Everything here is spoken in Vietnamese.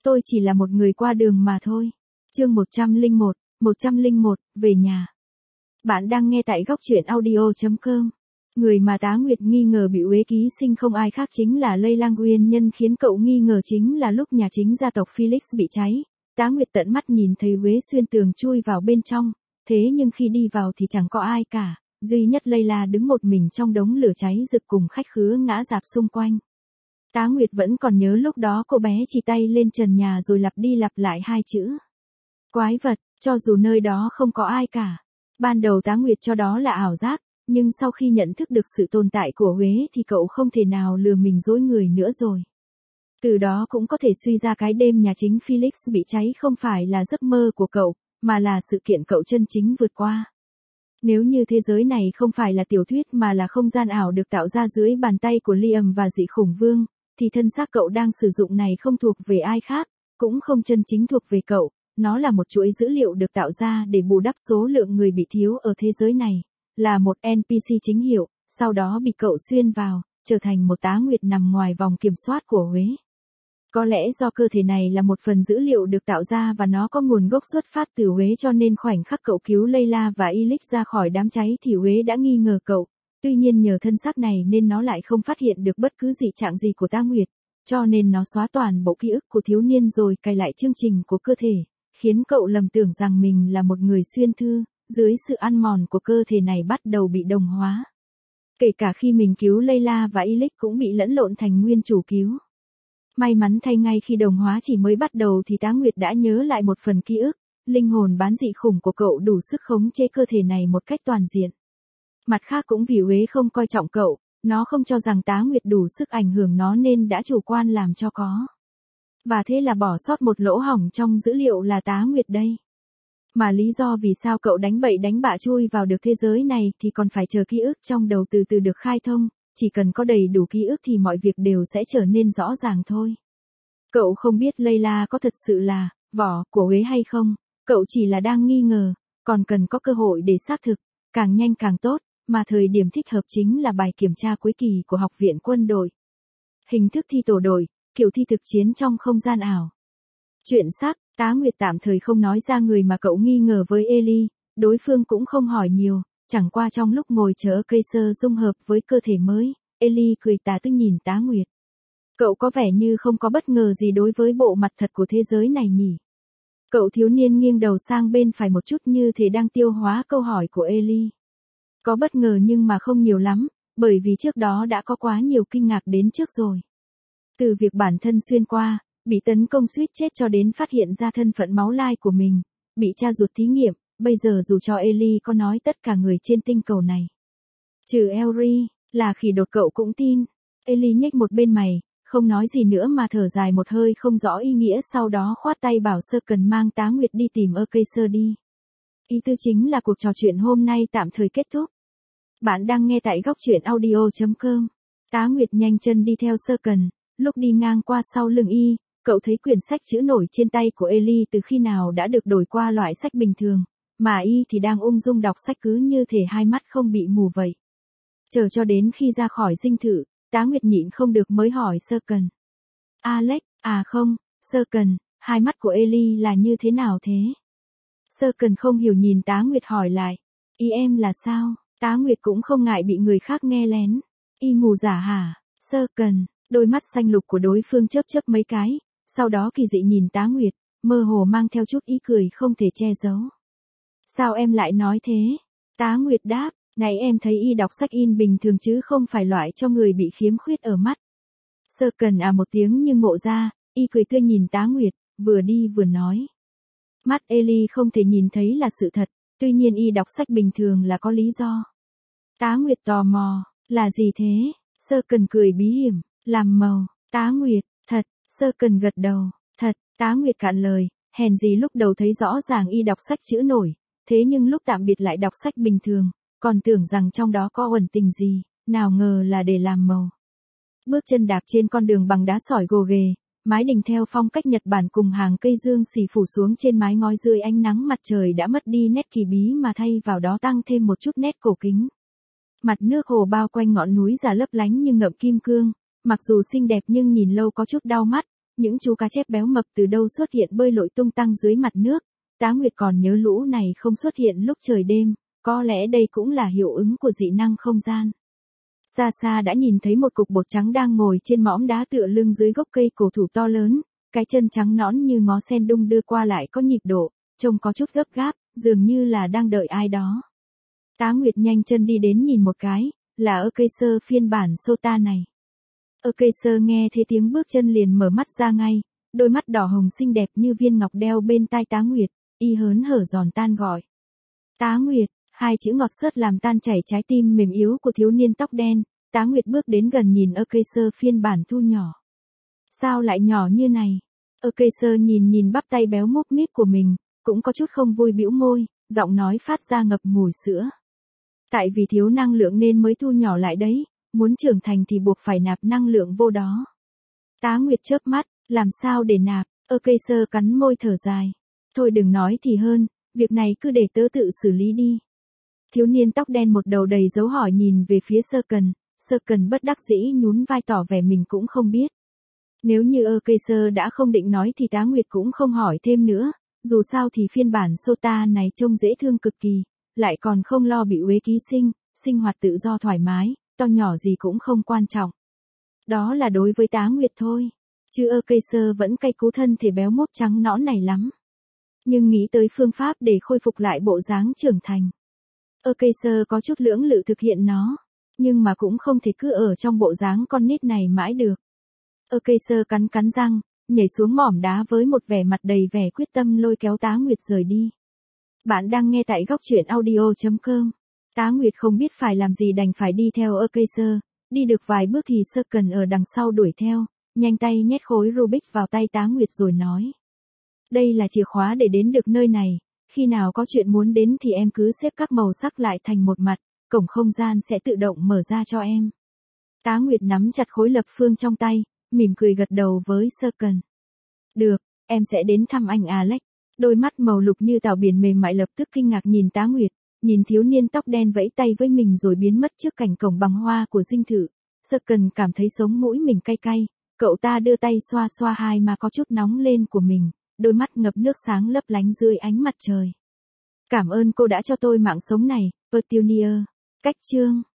Tôi chỉ là một người qua đường mà thôi. Chương 101, về nhà. Bạn đang nghe tại góc truyện audio.com. Người mà Tá Nguyệt nghi ngờ bị uế ký sinh không ai khác chính là Lây Lang. Nguyên nhân khiến cậu nghi ngờ chính là lúc nhà chính gia tộc Felix bị cháy, Tá Nguyệt tận mắt nhìn thấy uế xuyên tường chui vào bên trong, thế nhưng khi đi vào thì chẳng có ai cả, duy nhất Layla đứng một mình trong đống lửa cháy rực cùng khách khứa ngã rạp xung quanh. Tá Nguyệt vẫn còn nhớ lúc đó cô bé chỉ tay lên trần nhà rồi lặp đi lặp lại hai chữ. Quái vật, cho dù nơi đó không có ai cả. Ban đầu Tá Nguyệt cho đó là ảo giác, nhưng sau khi nhận thức được sự tồn tại của Huế thì cậu không thể nào lừa mình dối người nữa rồi. Từ đó cũng có thể suy ra cái đêm nhà chính Felix bị cháy không phải là giấc mơ của cậu, mà là sự kiện cậu chân chính vượt qua. Nếu như thế giới này không phải là tiểu thuyết mà là không gian ảo được tạo ra dưới bàn tay của Liam và dị khủng vương, thì thân xác cậu đang sử dụng này không thuộc về ai khác, cũng không chân chính thuộc về cậu, nó là một chuỗi dữ liệu được tạo ra để bù đắp số lượng người bị thiếu ở thế giới này, là một NPC chính hiệu, sau đó bị cậu xuyên vào, trở thành một Tá Nguyệt nằm ngoài vòng kiểm soát của Huế. Có lẽ do cơ thể này là một phần dữ liệu được tạo ra và nó có nguồn gốc xuất phát từ Huế cho nên khoảnh khắc cậu cứu Layla và Elix ra khỏi đám cháy thì Huế đã nghi ngờ cậu. Tuy nhiên nhờ thân xác này nên nó lại không phát hiện được bất cứ dị trạng gì của Tá Nguyệt, cho nên nó xóa toàn bộ ký ức của thiếu niên rồi cài lại chương trình của cơ thể, khiến cậu lầm tưởng rằng mình là một người xuyên thư, dưới sự ăn mòn của cơ thể này bắt đầu bị đồng hóa. Kể cả khi mình cứu Layla và Elix cũng bị lẫn lộn thành nguyên chủ cứu. May mắn thay ngay khi đồng hóa chỉ mới bắt đầu thì Tá Nguyệt đã nhớ lại một phần ký ức, linh hồn bán dị khủng của cậu đủ sức khống chế cơ thể này một cách toàn diện. Mặt khác cũng vì Huế không coi trọng cậu, nó không cho rằng Tá Nguyệt đủ sức ảnh hưởng nó nên đã chủ quan làm cho có. Và thế là bỏ sót một lỗ hổng trong dữ liệu là Tá Nguyệt đây. Mà lý do vì sao cậu đánh bậy đánh bạ chui vào được thế giới này thì còn phải chờ ký ức trong đầu từ từ được khai thông, chỉ cần có đầy đủ ký ức thì mọi việc đều sẽ trở nên rõ ràng thôi. Cậu không biết Layla có thật sự là vỏ của Huế hay không, cậu chỉ là đang nghi ngờ, còn cần có cơ hội để xác thực, càng nhanh càng tốt, mà thời điểm thích hợp chính là bài kiểm tra cuối kỳ của Học viện Quân đội. Hình thức thi tổ đội, kiểu thi thực chiến trong không gian ảo. Chuyện xác, Tá Nguyệt tạm thời không nói ra người mà cậu nghi ngờ với Ellie, đối phương cũng không hỏi nhiều, chẳng qua trong lúc ngồi chờ cây sơ dung hợp với cơ thể mới, Ellie cười tà tức nhìn Tá Nguyệt. Cậu có vẻ như không có bất ngờ gì đối với bộ mặt thật của thế giới này nhỉ? Cậu thiếu niên nghiêng đầu sang bên phải một chút như thể đang tiêu hóa câu hỏi của Ellie. Có bất ngờ nhưng mà không nhiều lắm, bởi vì trước đó đã có quá nhiều kinh ngạc đến trước rồi. Từ việc bản thân xuyên qua, bị tấn công suýt chết cho đến phát hiện ra thân phận máu lai của mình, bị cha ruột thí nghiệm, bây giờ dù cho Ellie có nói tất cả người trên tinh cầu này. Trừ Elrie, là khỉ đột cậu cũng tin. Ellie nhếch một bên mày, không nói gì nữa mà thở dài một hơi không rõ ý nghĩa sau đó khoát tay bảo Sơ Cần mang Tá Nguyệt đi tìm cây sơ đi. Ý tư chính là cuộc trò chuyện hôm nay tạm thời kết thúc. Bạn đang nghe tại góc truyện audio.com. Tá Nguyệt nhanh chân đi theo Sơ Cần, lúc đi ngang qua sau lưng y, cậu thấy quyển sách chữ nổi trên tay của Ellie từ khi nào đã được đổi qua loại sách bình thường, mà y thì đang ung dung đọc sách cứ như thể hai mắt không bị mù vậy. Chờ cho đến khi ra khỏi dinh thự, Tá Nguyệt nhịn không được mới hỏi Sơ Cần. Alex, à không, Sơ Cần, hai mắt của Ellie là như thế nào thế? Sơ Cần không hiểu nhìn Tá Nguyệt hỏi lại. Ý em là sao? Tá Nguyệt cũng không ngại bị người khác nghe lén. Y mù giả hả? Sơ Cần, đôi mắt xanh lục của đối phương chớp chớp mấy cái, sau đó kỳ dị nhìn Tá Nguyệt, mơ hồ mang theo chút ý cười không thể che giấu. Sao em lại nói thế? Tá Nguyệt đáp, này em thấy y đọc sách in bình thường chứ không phải loại cho người bị khiếm khuyết ở mắt. Sơ Cần à một tiếng nhưng ngộ ra, y cười tươi nhìn Tá Nguyệt, vừa đi vừa nói. Mắt Ellie không thể nhìn thấy là sự thật, tuy nhiên y đọc sách bình thường là có lý do. Tá Nguyệt tò mò, là gì thế? Sơ Cần cười bí hiểm, làm màu. Tá Nguyệt, thật. Sơ Cần gật đầu, thật. Tá Nguyệt cạn lời, hèn gì lúc đầu thấy rõ ràng y đọc sách chữ nổi, thế nhưng lúc tạm biệt lại đọc sách bình thường, còn tưởng rằng trong đó có ẩn tình gì, nào ngờ là để làm màu. Bước chân đạp trên con đường bằng đá sỏi gồ ghề, mái đình theo phong cách Nhật Bản cùng hàng cây dương xì phủ xuống trên mái ngói dưới ánh nắng mặt trời đã mất đi nét kỳ bí mà thay vào đó tăng thêm một chút nét cổ kính. Mặt nước hồ bao quanh ngọn núi già lấp lánh như ngậm kim cương, mặc dù xinh đẹp nhưng nhìn lâu có chút đau mắt, Những chú cá chép béo mập từ đâu xuất hiện bơi lội tung tăng dưới mặt nước. Tá Nguyệt còn nhớ lũ này không xuất hiện lúc trời đêm, có lẽ đây cũng là hiệu ứng của dị năng không gian. Xa xa đã nhìn thấy một cục bột trắng đang ngồi trên mỏm đá tựa lưng dưới gốc cây cổ thụ to lớn, cái chân trắng nõn như ngó sen đung đưa qua lại có nhịp độ, trông có chút gấp gáp, dường như là đang đợi ai đó. Tá Nguyệt nhanh chân đi đến nhìn một cái, là Acacer phiên bản Sota này. Acacer nghe thấy tiếng bước chân liền mở mắt ra ngay, đôi mắt đỏ hồng xinh đẹp như viên ngọc đeo bên tai Tá Nguyệt, y hớn hở giòn tan gọi. Tá Nguyệt, hai chữ ngọt xớt làm tan chảy trái tim mềm yếu của thiếu niên tóc đen. Tá Nguyệt bước đến gần nhìn Acacer phiên bản thu nhỏ. Sao lại nhỏ như này? Acacer nhìn bắp tay béo múp míp của mình, cũng có chút không vui bĩu môi, giọng nói phát ra ngập mùi sữa. Tại vì thiếu năng lượng nên mới thu nhỏ lại đấy, muốn trưởng thành thì buộc phải nạp năng lượng vô đó. Tá Nguyệt chớp mắt, làm sao để nạp? Acacer cắn môi thở dài. Thôi đừng nói thì hơn, việc này cứ để tớ tự xử lý đi. Thiếu niên tóc đen một đầu đầy dấu hỏi nhìn về phía Serkan bất đắc dĩ nhún vai tỏ vẻ mình cũng không biết. Nếu như Acacer đã không định nói thì Tá Nguyệt cũng không hỏi thêm nữa, dù sao thì phiên bản Sota này trông dễ thương cực kỳ, lại còn không lo bị uế ký sinh, sinh hoạt tự do thoải mái, to nhỏ gì cũng không quan trọng. Đó là đối với Tá Nguyệt thôi, chứ Acacer vẫn cay cú thân thể béo mốp trắng nõn này lắm. Nhưng nghĩ tới phương pháp để khôi phục lại bộ dáng trưởng thành. Acacer có chút lưỡng lự thực hiện nó, nhưng mà cũng không thể cứ ở trong bộ dáng con nít này mãi được. Acacer cắn răng, nhảy xuống mỏm đá với một vẻ mặt đầy vẻ quyết tâm lôi kéo Tá Nguyệt rời đi. Bạn đang nghe tại góc truyện audio.com. Tá Nguyệt không biết phải làm gì đành phải đi theo Acacer, đi được vài bước thì Serkan ở đằng sau đuổi theo, nhanh tay nhét khối Rubik vào tay Tá Nguyệt rồi nói. Đây là chìa khóa để đến được nơi này, khi nào có chuyện muốn đến thì em cứ xếp các màu sắc lại thành một mặt, cổng không gian sẽ tự động mở ra cho em. Tá Nguyệt nắm chặt khối lập phương trong tay, mỉm cười gật đầu với Serkan. Được, em sẽ đến thăm anh Alex. Đôi mắt màu lục như tảo biển mềm mại lập tức kinh ngạc nhìn Tá Nguyệt, nhìn thiếu niên tóc đen vẫy tay với mình rồi biến mất trước cảnh cổng bằng hoa của dinh thự. Serkan cảm thấy sống mũi mình cay cay, cậu ta đưa tay xoa xoa hai má có chút nóng lên của mình, đôi mắt ngập nước sáng lấp lánh dưới ánh mặt trời. Cảm ơn cô đã cho tôi mạng sống này, Petunia. Cách chương